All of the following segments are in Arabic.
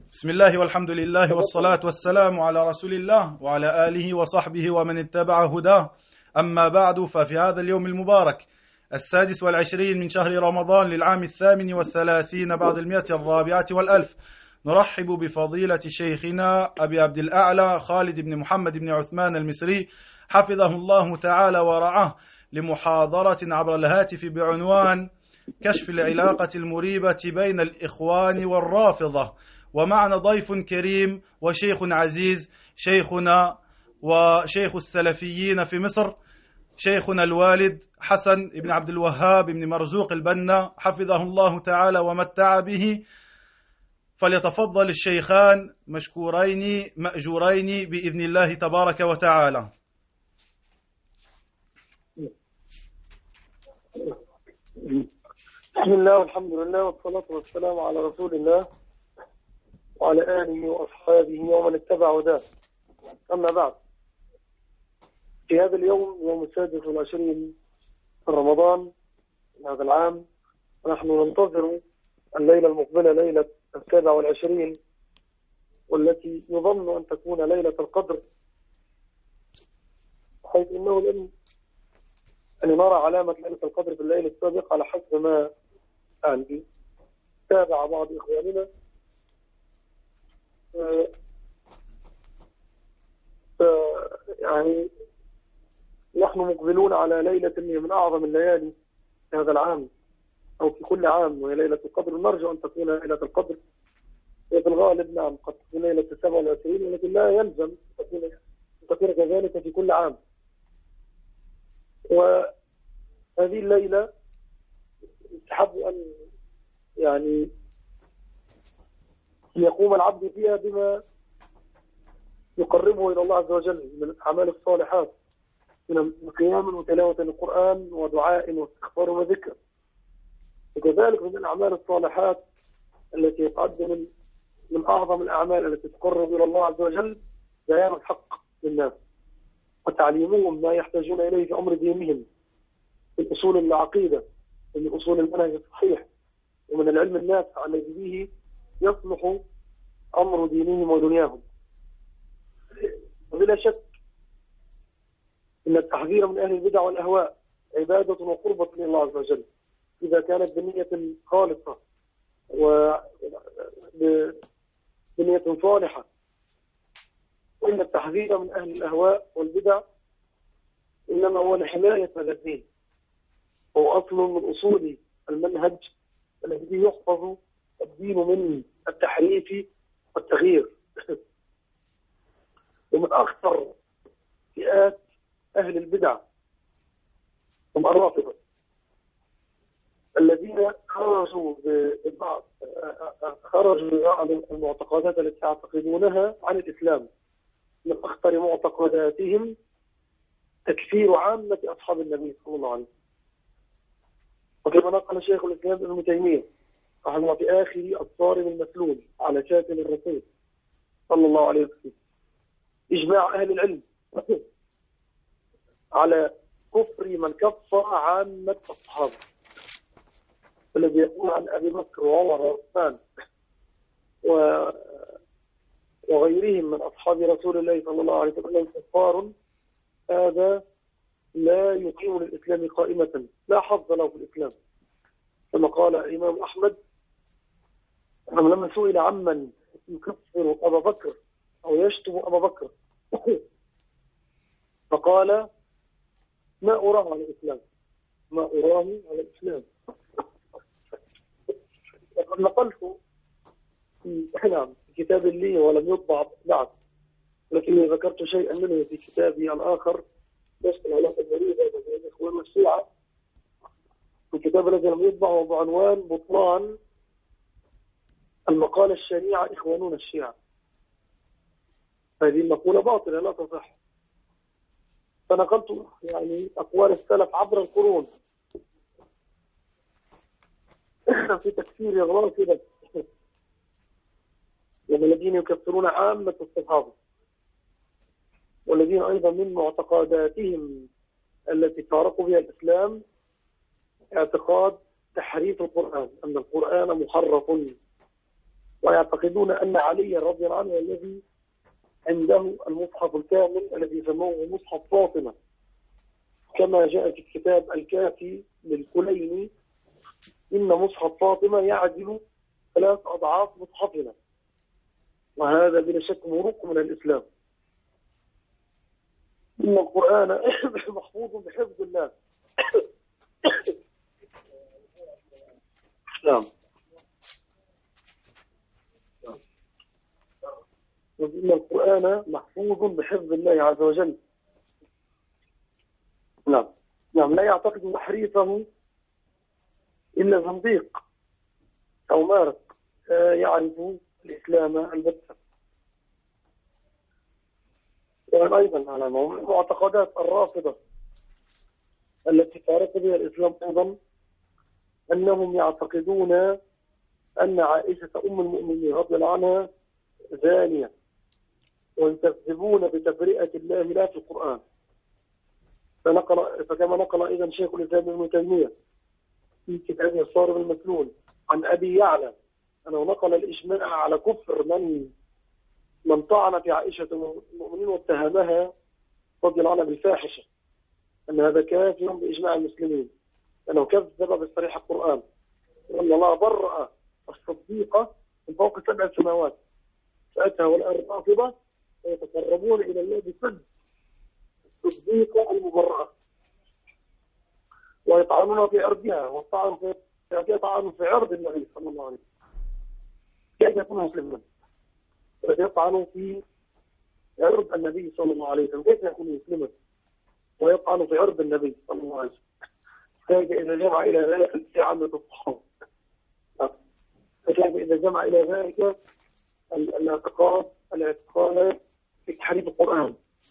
بسم الله والحمد لله والصلاة والسلام على رسول الله وعلى آله وصحبه ومن اتبع هداه. أما بعد، ففي هذا اليوم المبارك 26 من شهر رمضان للعام 38 بعد 140 نرحب بفضيلة شيخنا أبي عبد الأعلى خالد بن محمد بن عثمان المصري حفظه الله تعالى ورعاه لمحاضرة عبر الهاتف بعنوان كشف العلاقة المريبة بين الإخوان والرافضة. ومعنا ضيف كريم وشيخ عزيز، شيخنا وشيخ السلفيين في مصر، شيخنا الوالد حسن بن عبد الوهاب بن مرزوق البنا حفظه الله تعالى ومتع به. فليتفضل الشيخان مشكورين مأجورين بإذن الله تبارك وتعالى. بسم الله والحمد لله والصلاة والسلام على رسول الله وعلى آله وأصحابه ومن اتبع هداه. أما بعد، في هذا اليوم يوم 26 من رمضان من هذا العام، نحن ننتظر الليلة المقبلة ليلة 27، والتي يظن أن تكون ليلة القدر، حيث إنه لم نرى علامة ليلة القدر في الليلة السابق على حسب ما عندي تابع بعض إخواننا. يعني نحن مقبلون على ليلة من أعظم الليالي في هذا العام أو في كل عام، وهي ليلة القدر. نرجو أن تكون ليلة القدر، وفي الغالب نعم قد تكون ليلة 27، ولكن لا يلزم أن تكون كذلك في كل عام. وهذه الليلة يستحب أن يعني يقوم العبد فيها بما يقربه إلى الله عز وجل من الأعمال الصالحات، من قيام وتلاوة القرآن ودعاء واستغفار وذكر، وكذلك من الأعمال الصالحات التي تعد من أعظم الأعمال التي تقرب إلى الله عز وجل بيان الحق للناس وتعليمهم ما يحتاجون إليه في أمر دينهم، من أصول العقيدة ومن أصول المنهج الصحيح ومن العلم النافع الذي به يصلح أمر دينهم ودنياهم. وبلا شك أن التحذير من أهل البدع والأهواء عبادة وقربة لله عز وجل إذا كانت بنية خالصة وبنية صالحة، وإن التحذير من أهل الأهواء والبدع إنما هو لحماية هذا الدين، هو أصل من أصول المنهج الذي يحفظ الدين من التحريف والتغيير. ومن أخطر فئات أهل البدع هم الرافضة الذين خرجوا بعض المعتقدات التي يعتقدونها عن الإسلام. من أخطر معتقداتهم تكفير عامة أصحاب النبي صلى الله عليه وسلم، وكما نقل شيخ الإسلام ابن تيمية رحمه في آخر الصارم المسلول على شاتم الرسول صلى الله عليه وسلم إجماع أهل العلم على كفر من كفر عامة الصحابة، الذي يقول عن أبي بكر وعمر وعثمان وغيرهم من أصحاب رسول الله صلى الله عليه وسلم كفار، هذا لا يقيم للإسلام قائمة، لا حظ له في الإسلام. كما قال الإمام أحمد لما سئل عمن يكفر أبا بكر أو يشتم أبا بكر فقال ما أراه على الإسلام، ما أراه على الإسلام. وقد نقلت في كتاب لي ولم يطبع بعد، لكني ذكرت شيئا منه في كتابي الآخر بس العلاقة المريضة بين الإخوان والشيعة، الكتاب الذي لم يطبع هو بعنوان بطلان المقالة الشنيعة إخوانون الشيعة. هذه المقولة باطلة لا تصح، فنقلت يعني أقوال السلف عبر القرون في تكفير الرافضة الذين يكفرون عامة الصحابة، والذين أيضا من معتقداتهم التي فارقوا بها الإسلام اعتقاد تحريف القرآن، أن القرآن محرف ويعتقدون أن علي رضي الله عنه الذي عنده المصحف الكامل الذي يسموه مصحف فاطمة، كما جاء في الكتاب الكافي للكليني إن مصحف فاطمة يعدل 3 أضعاف مصحفنا، وهذا بلا شك مروق من الإسلام. إن القرآن محفوظ بحفظ الله. نعم. إن القرآن محفوظ بحفظ الله عز وجل. نعم. نعم. لا يعتقد تحريفه إلا زنديق أو مارق يعرف الإسلام البتة. وأيضا على معتقدات الرافضة التي تعرف بها الإسلام أيضا أنهم يعتقدون أن عائشة أم المؤمنين رضي الله عنها زانية، ويكذبون بتبرئة الله لا في القرآن. فكما نقل أيضا شيخ الإسلام ابن تيمية في كتابه الصارم المسلول عن أبي يعلى أنه نقل الإجماع على كفر من طعن في عائشة المؤمنين واتهمها رضي الله عنها بالفاحشة، أن هذا كافر بإجماع المسلمين، أنه كذب بصريح القرآن، وأن الله برأ الصديقة من فوق 7 سماوات. فأتى والآن الرافضة ويتقربون إلى الله بسد الصديقة المبرأة، ويطعنون في عرضها، والطعن في عرض النبي صلى الله عليه وسلم. كيف يكون مسلما ويطعن في عرض النبي صلى الله عليه وسلم؟ كيف يكون مسلما ويطعن في عرض النبي صلى الله عليه وسلم؟ كيف إذا جمع إلى ذلك عامة الصحابة؟ فكيف إذا جمع إلى ذلك الاعتقاد في تحريف القرآن؟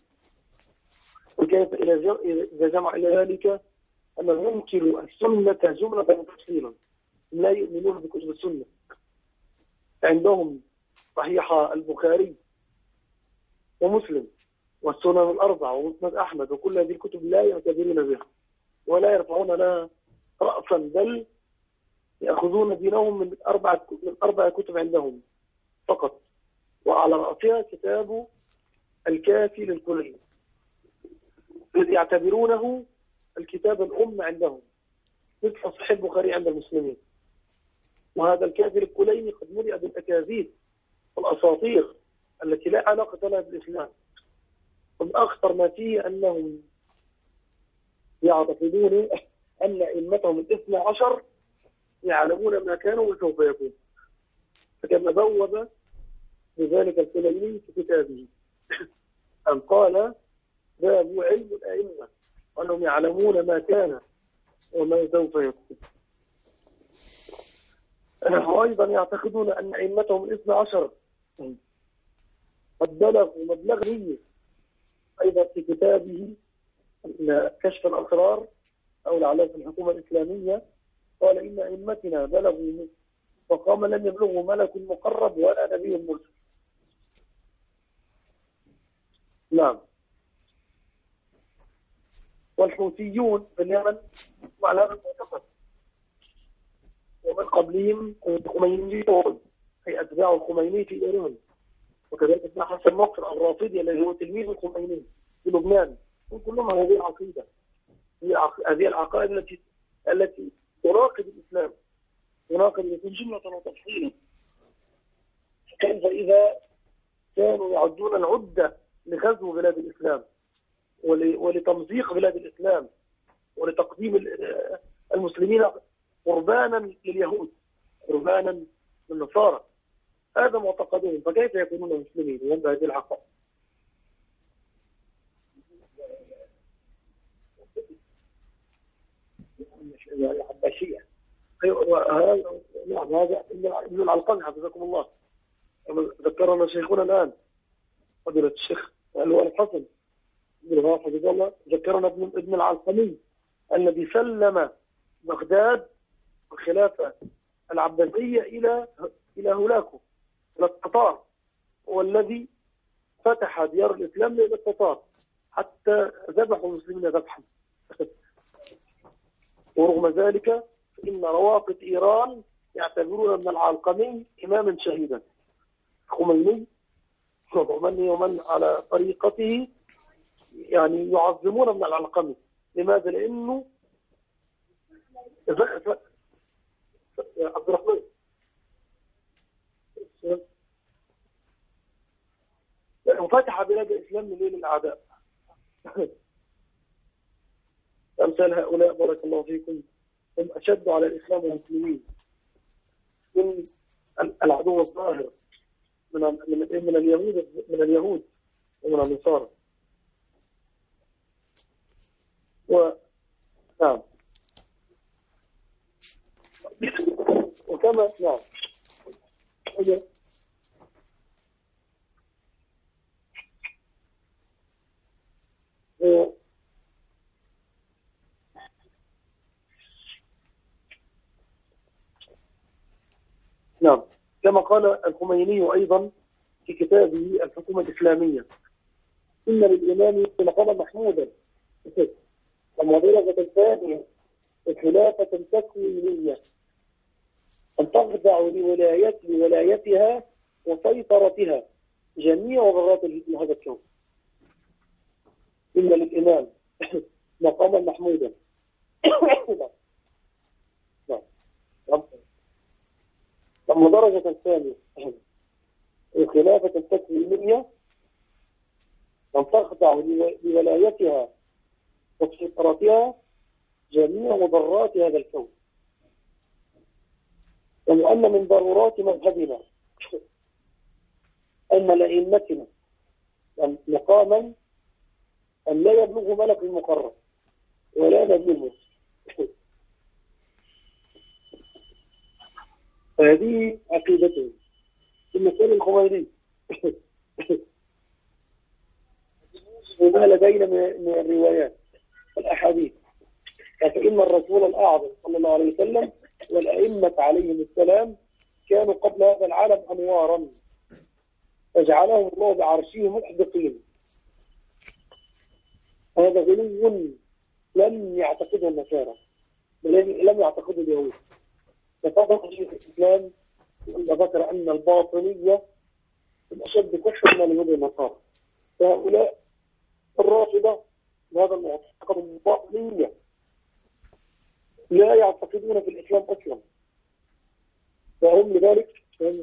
وكيف إذا جمع إلى ذلك أن ينكر السنة جملة وتفصيلا، لا يؤمنون بكتب السنة. عندهم صحيح البخاري ومسلم والسنن الأربعة ومسند أحمد وكل هذه الكتب لا يعتبرون بها ولا يرفعون لها رأسا، بل يأخذون دينهم من 4 كتب عندهم فقط، وعلى رأسها كتاب الكافي للكليني الذي يعتبرونه الكتاب الأم عندهم، مثل صحيح البخاري عند المسلمين. وهذا الكافي للكليني قد ملئ بالأكاذيب والأساطير التي لا علاقة لها بالإسلام. ومن أخطر ما فيه أنهم يعتقدون أن أئمتهم 12 يعلمون ما كانوا وسوف يكون، فكما بوب بذلك الكليني في كتابه أن قال باب علم الأئمة وأنهم يعلمون ما كان وما سوف يكون. وأيضا يعتقدون أن أئمتهم 12 قد بلغوا مبلغ نية. أيضا في كتابه كشف الأسرار أو العلاج في الحكومة الإسلامية قال إن أئمتنا بلغوا مقام لم يبلغه ملك مقرب ولا نبي مرسل. نعم. والحوثيون في اليمن مع هذا المعتقد، ومن قبلهم الخمينيون أي أتباع الخميني في إيران، وكذلك ابن حسن نصر الرافضي الذي هو تلميذ الخميني في لبنان. كلهم هذه العقيدة، هذه العقائد التي تراقب الإسلام، تراقب الإسلام جملة وتفصيلا. كيف إذا كانوا يعدون العدة لغزو بلاد الإسلام ولتمزيق بلاد الإسلام ولتقديم المسلمين قربانا لليهود، قربانا للنصارى، هذا معتقدهم، فكيف يكونون مسلمين وهم بهذه العقائد؟ الحبشية. نعم، هذا ابن العلقمي حفظكم الله. ذكرنا شيخنا الآن فضيلة الشيخ الوالد حسن بن غافر حفظه الله، ذكرنا ابن العلقمي الذي سلم بغداد الخلافة العباسية إلى هولاكو، إلى التتار، والذي فتح ديار الإسلام إلى التتار حتى ذبحوا المسلمين ذبحا. ورغم ذلك فإن روافض إيران يعتبرون أن العلقمي إماما شهيدا. الخميني ومن على طريقته يعني يعظمون من العلقمي. لماذا؟ لأنه عبد الرحمن وفتح بلاد الإسلام من ليل الأعداء. أمثال هؤلاء بارك الله فيكم هم أشد على الإسلام والمسلمين من العدو الظاهر من اليهود ومن النصارى. نعم. وكما نعم نعم كما قال الخميني أيضا في كتابه الحكومة الإسلامية: إن للإمام مقاما محمودا ومدرجة ثانية وخلافة تكوينية أن تخضع لولايتها وسيطرتها جميع ذرات هذا الكون. إن للإمام مقاما محمودا درجة ثانية وخلافة تكوينية أن تخضع لولايتها وسيطرتها جميع مضرات هذا الكون. وأن من ضرورات مذهبنا أن لأئمتنا مقاما أن لا يبلغ ملك المقرب ولا نبي. هذه عقيدته في المثال الخميني. وما لدينا من الروايات والأحاديث فإن الرسول الأعظم صلى الله عليه وسلم والأئمة عليهم السلام كانوا قبل هذا العالم أنوارا فجعلهم الله بعرشه محدقين. هذا غلو لم يعتقده النصارى بل لم يعتقده اليهود. ففضل شيخ الإسلام ذكر أن الباطنية من أشد كفر من اليهود والنصارى. فهؤلاء الرافضة بهذا المعتقد الباطنية لا يعتقدون في الإسلام أصلا، فهم لذلك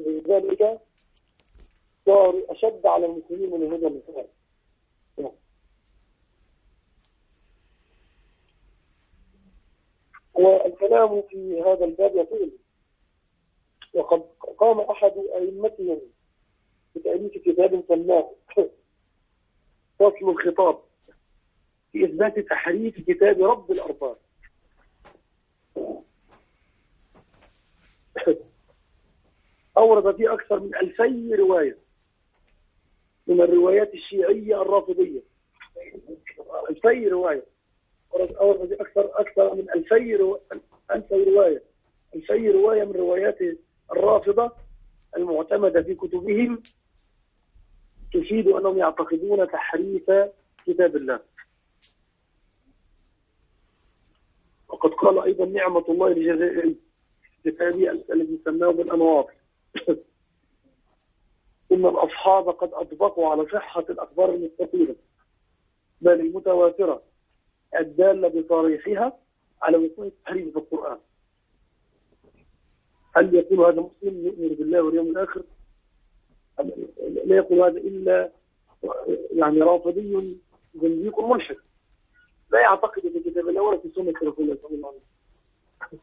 صاروا أشد على المسلمين من اليهود والنصارى. والكلام في هذا الباب يطول، وقد قام أحد أئمتهم بتأليف كتاب سماه فصل الخطاب في إثبات تحريف كتاب رب الأرباب. أورد فيه أكثر من 2000 رواية من الروايات الشيعية الرافضية. 2000 رواية أورد فيه أكثر من 2000 رواية 2000 رواية من روايات الرافضة المعتمدة في كتبهم تفيد أنهم يعتقدون تحريف كتاب الله. وقد قال أيضا نعمة الله الجزائري في كتابه الذي سماه بالأنوار: إن الأصحاب قد أطبقوا على صحة الأخبار المستفيدة بل المتواترة الدالة بصريحها على وقوع التحريف في القرآن. هل يقول هذا مسلم يؤمن بالله واليوم الآخر؟ لا يقول هذا إلا يعني رافضي زنديق ملحد لا يعتقد في كتاب الله ولا في سنة رسول الله صلى الله عليه وسلم.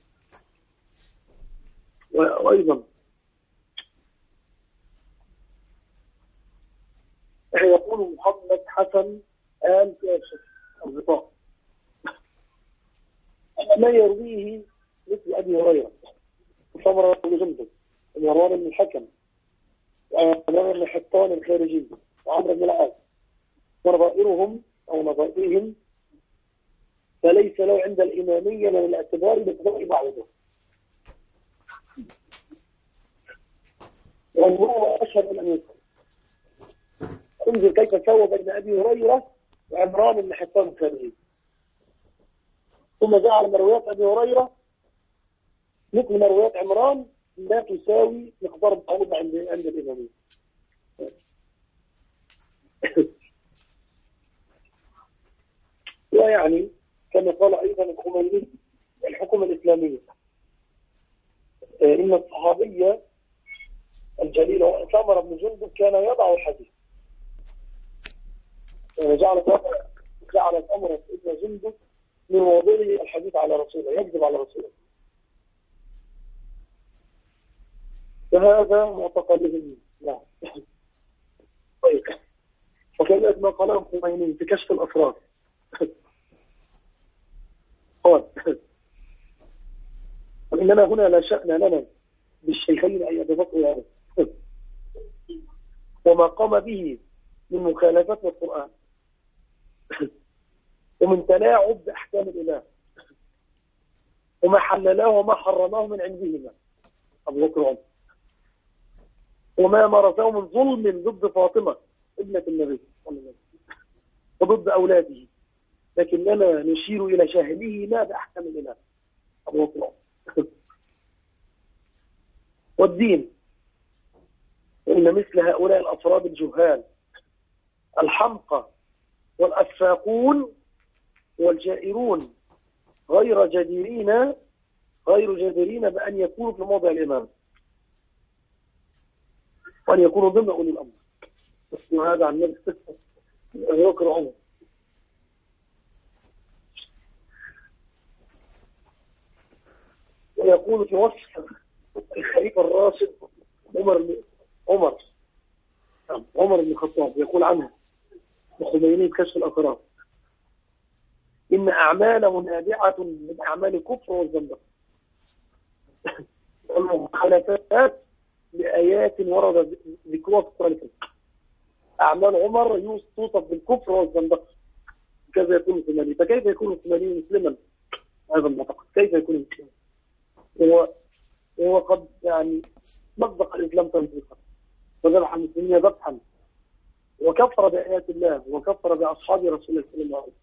وأيضا يقول محمد حسن آل كاشف الغطاء ما يرويه مثل أبي هريرة وسمرة بن جندب ومروان بن الحكم وعمر بن حطان الخارجي وعمرو بن العاص ونظائرهم أو نظائرهم فليس له عند الإمامية من الاعتبار بقضاء بعضهم. وهو أشهر من أن يذكر. انظر كيف سوى بين أبي هريرة وعمران بن حطان الخارجي، ثم جعل مرويات أبي هريرة مثل مرويات عمران لا تساوي مقدار التعوض عند الإمامية. ويعني كما قال أيضا الخميني الحكومة الإسلامية إن الصحابية الجليل سمر بن جندب كان يضع الحديث، جعلت أمر ابن جندب من وضعه الحديث على رسوله، يكذب على رسوله. فهذا معتقدهم. نعم. طيب، وكذلك ما قاله الخميني في كشف الأسرار قال إننا هنا لا شأن لنا بالشيخين أن يتفقوا هذا وما قام به من مخالفة القرآن ومن تلاعب بأحكام الإله وما حللاه وما حرماه من عندهما أبو بكر وعمر، وما مارسه من ظلم ضد فاطمة ابنة النبي وضد أولاده، لكننا نشير إلى شاهدهما بأحكام الإله أبو بكر وعمر. والدين إن مثل هؤلاء الأفراد الجهال الحمقى والأفاقون والجائرون غير جديرين بأن يكونوا في موضع الإمام وأن يكونوا ضمن أولي الأمر. وهذا عن نفسه أبو بكر وعمر. ويقول في وصف الخليفة الراشد عمر بن الخطاب، يقول عنها الخميني بكشف الأسرار إن أعماله نابعة من أعمال الكفر والزندقة والمخالفات لآيات ورد ذكرها في القرآن الكريم. أعمال عمر توصف بالكفر والزندقة، كذا يكون الخميني. فكيف يكون الخميني مسلما؟ هذا المعتقد كيف يكون مسلما؟ هو قد يعني مصدق الإسلام تنطيقا وذبح المسلمين ذبحا وكفر بآيات الله وكفر بأصحاب رسول الله صلى الله عليه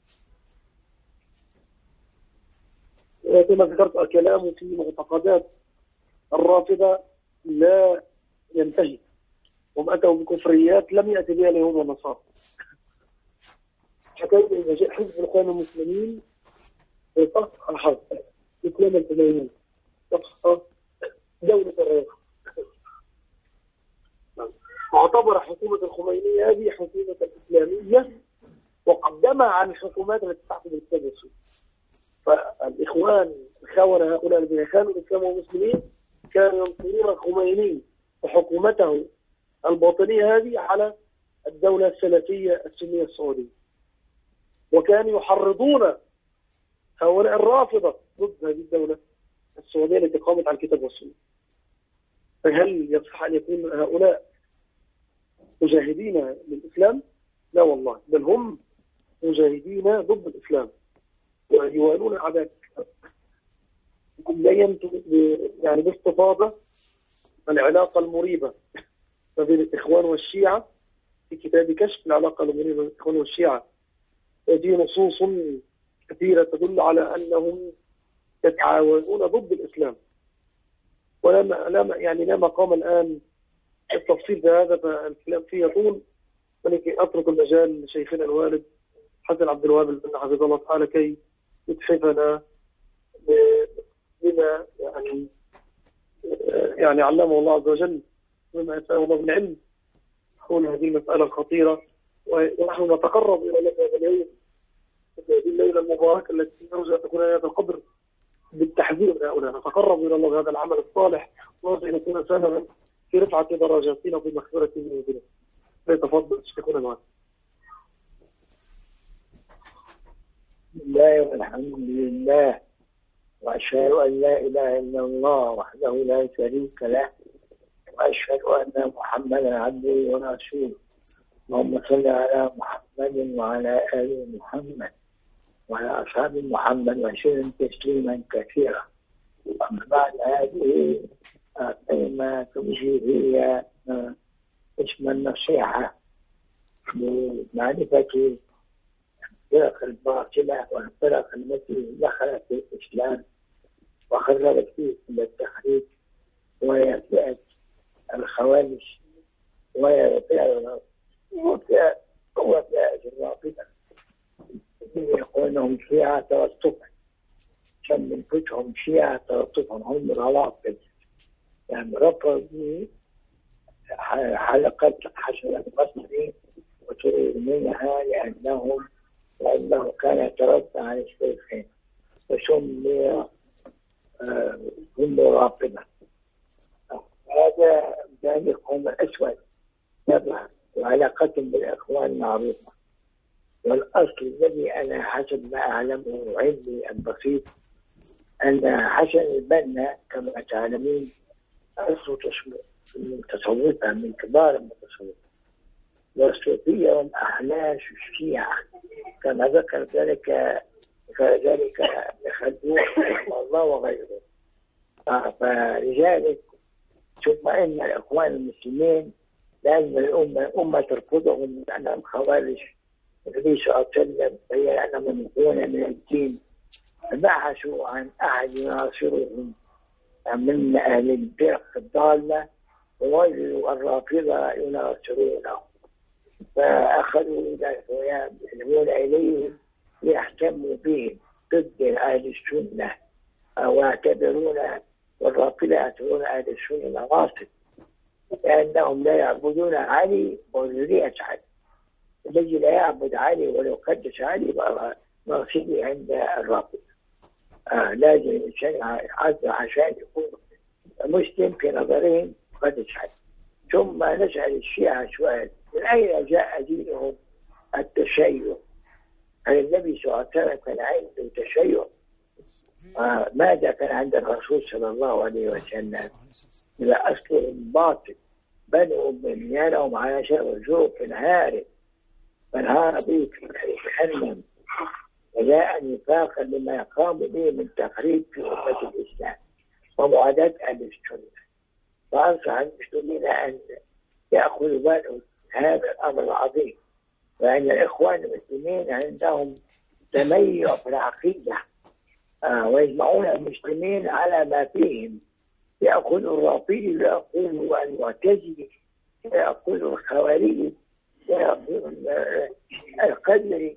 وسلم. كما ذكرت الكلام في معتقدات الرافضة لا ينتهي، هم أتوا بكفريات لم يأتي بها اليهود والنصارى. حكيت إن جاء حزب الإخوان المسلمين وفق الحرب إسلام الخميني وفق دولة الرئيس، واعتبر حكومة الخميني هذه حكومة إسلامية وقدمها عن الحكومات التي تحكم الكتاب والسنة. فالإخوان الخونة هؤلاء الذين خانوا الإسلام والمسلمين كانوا ينصرون الخميني وحكومته الباطنية هذه على الدولة السلفية السنية السعودية، وكانوا يحرضون هؤلاء الرافضة ضد هذه الدولة السعودية التي قامت على الكتاب والسنة. فهل يصح أن يكون هؤلاء مجاهدين للإسلام؟ لا والله، بل هم مجاهدين ضد الإسلام ويوالون أعداء الإسلام. يعني باستفاضة العلاقة المريبة ما بين الإخوان والشيعة في كتاب كشف العلاقة المريبة بين الإخوان والشيعة، وفي نصوص كثيرة تدل على أنهم يتعاونون ضد الإسلام. لا مقام الآن التفصيل بهذا، فالكلام فيه يطول، ولكن أترك المجال لشيخنا الوالد حسن عبد الوهاب بن حفظه الله تعالى كي يتحفنا بما يعني علمه الله عز وجل بما يسأله الله من علم حول هذه المسألة الخطيرة. ونحن نتقرب إلى هذا اليوم، هذه الليلة المباركة التي نرجو أن تكون هذا القدر بالتحذير من هؤلاء. نتقرب إلى الله بهذا العمل الصالح ونرجو أن يكون سببا في رفعة درجاتنا وفي مغفرة ذنوبنا. فيتفضل شيخنا الوالد. بسم الله والحمد لله، وأشهد أن لا إله إلا الله وحده لا شريك له، وأشهد أن محمدا عبده ورسوله. اللهم صل على محمد وعلى آل محمد وعلى أصحاب محمد وسلم تسليما كثيرا. أما بعد، هذه كلمة تمشي هي اسم النصيحة لمعرفة الفرق الباطلة والفرق التي دخلت في الإسلام وخرجت فيه من التخريب وهي فئة الخوارج، وهي فئة الرافضة يقول لهم شيعة توسطا، كم من فتهم شيعة توسطا هم الروافض، يعني رفضوا حلقة حسن البصري وطلب منها لأنه كان يتردد عن الشيخين فسمي هم رافضة. هذا ذلك هم الأسود طبعا، وعلاقتهم بالإخوان معروفة. والأصل الذي أنا حسب ما أعلمه وعلمي البسيط أن حسن البنا كما تعلمين أصله متصوفة من كبار المتصوفة، والصوفية هم أحلاش الشيعة كما ذكر ذلك ابن خلدون رحمه الله وغيره. فلذلك ثم إن الإخوان المسلمين لأن الأمة ترفضهم لأنهم خوارج، النبي صلى الله عليه وسلم بين أنهم يكون من الدين، فبحثوا عن أحد يناصرهم من أهل الفرق الضالة ووجدوا الرافضة يناصرونه، فأخذوا يذهبون إليهم ليحكموا بهم ضد أهل السنة، والرافضة يعتبرون أهل السنة نواصب، لأنهم لا يعبدون علي وذرية علي. الذي لا يعبد علي ولو قدس علي ناصبي عند الرافضة. لازم الإنسان عشان يكون مسلم في نظرهم قدس علي. ثم نسأل الشيعة سؤال: من أين جاء دينهم التشيع؟ هل النبي صلى الله عليه وسلم كان عنده تشيع؟ ماذا كان عند الرسول صلى الله عليه وسلم؟ إلى أصل باطل، بنوا بنيانهم على شر جوف هارب فانهار به في جهنم، وجاء نفاقا لما يقام به من تخريب في أمة الإسلام ومعاداة أهل السنة. فأنصح المسلمين أن يأخذوا بالهم هذا الأمر العظيم، وأن الإخوان المسلمين عندهم تميع في العقيدة ويجمعون المسلمين على ما فيهم، يأخذوا الرافضي ويأخذوا المعتزلي ويأخذوا الخوارجي ويأخذوا القدري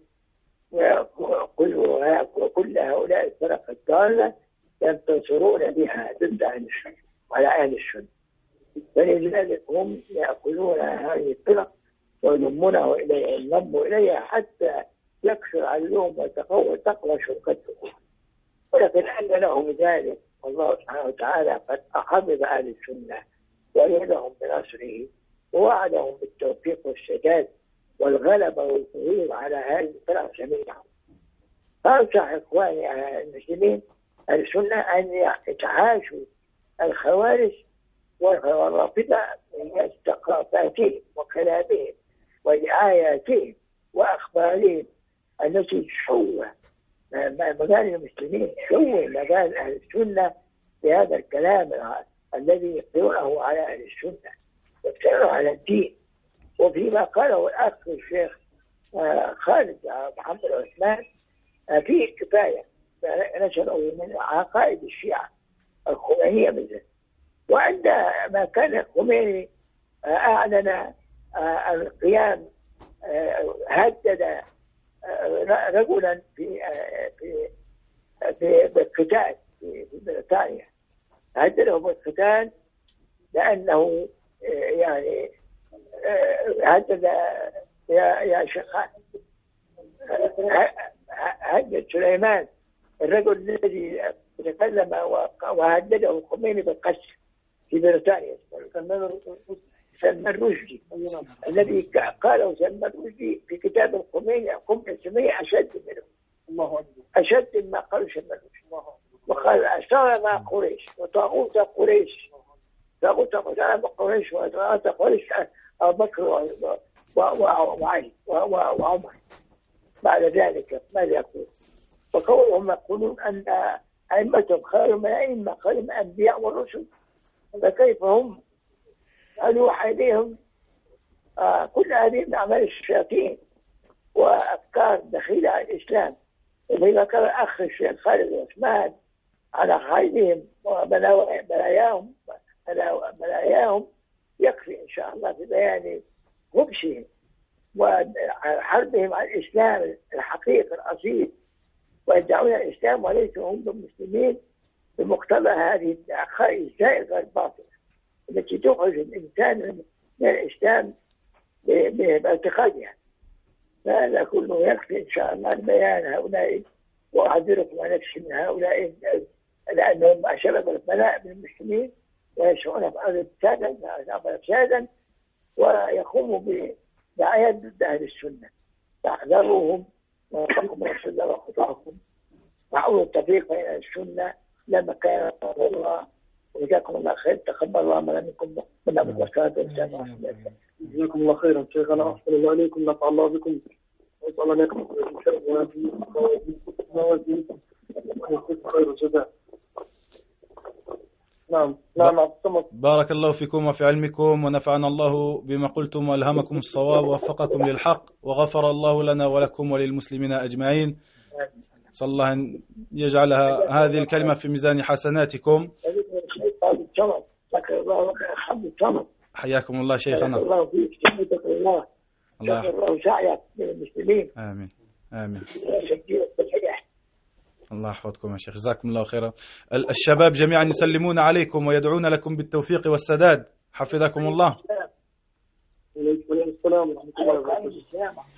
ويأخذوا كل هؤلاء الفرق الضالة ينتصرون بها ضد أهل السنة وعلى أهل السنة. فلذلك هم يأخذون هذه الفرق ويضمونه إليها حتى يكثر عليهم وتقوى شوكتهم. ولكن أن لهم ذلك والله سبحانه وتعالى قد أحفظ أهل السنة وأيدهم بنصره ووعدهم بالتوفيق والسداد والغلبة والظهور على هذه الفرق جميعا. فأنصح إخواني المسلمين السنة أن يتعاشوا الخوارج والرافضة من ثقافاتهم وكلامهم ودعاياتهم وأخبارهم التي تشوه مجال المسلمين، تشوه مجال أهل السنة بهذا الكلام الذي يقرأه على أهل السنة ويقرأه على الدين. وفيما قاله الأخ الشيخ خالد محمد عثمان فيه كفاية نشره من عقائد الشيعة الخمينية بالذات. وعندما كان الخميني أعلن القيام هدد رجلا بالقتال في بريطانيا، هدده بالقتال لأنه يعني هدد يا شيخ هدد سليمان الرجل الذي تكلم وهدده الخميني بالقتل في بريطانيا، سلمان رشدي الذي قاله سلمان رشدي في كتاب الخميني حكم السمية أشد منه، أشد ما قاله سلمان رشدي، وقال أشار مع قريش وطاغوت قريش، طاغوت قريش وطاغوت قريش أبو بكر وعلي وعمر. بعد ذلك ماذا يقول؟ وقولهم يقولون أن أئمتهم خير من أئمة، خير من الأنبياء والرسل، فكيف هم أن يوحى إليهم كل هذه من أعمال الشياطين وأفكار دخيلة على الإسلام. وإذا كان الأخ الشيخ خالد عثمان على خيرهم وبلاياهم على بلاياهم يكفي إن شاء الله في بيان غبشهم وحربهم على الإسلام الحقيقي الأصيل، ويدعون الإسلام وليسوا هم المسلمين بمقتضى هذه العقائد الزائغة الباطلة التي تخرج الإنسان من الإسلام باعتقادها. فهذا كله يكفي إن شاء الله لبيان هؤلاء، وأعذركم ونفسي من هؤلاء لأنهم شبكوا البلاء من المسلمين ويشعرون بأرض فسادا ويقوموا بدعايات ضد أهل السنة. فاحذروهم واتقوا رسول الله وخطاكم، وحاولوا التوفيق بين السنة لما كان الله. وجزاكم الله خير، تقبل الله منكم من أبو والصلاة والسلام. جزاكم الله خيرا شيخنا، أحسن الله عليكم، نفع الله بكم، وأسأل الله لكم خير الجزاء. نعم بارك الله فيكم وفي علمكم، ونفعنا الله بما قلتم وألهمكم الصواب ووفقكم للحق، وغفر الله لنا ولكم وللمسلمين أجمعين. صلى الله أن يجعل هذه الكلمة في ميزان حسناتكم. حياكم الله شيخنا. الله فيك، شهدك الله، الله سعيك للمسلمين. آمين آمين. الله يحفظكم يا شيخ، جزاكم الله خيرا. الشباب جميعا يسلمون عليكم ويدعون لكم بالتوفيق والسداد، حفظكم الله. وعليكم السلام ورحمة الله وبركاته.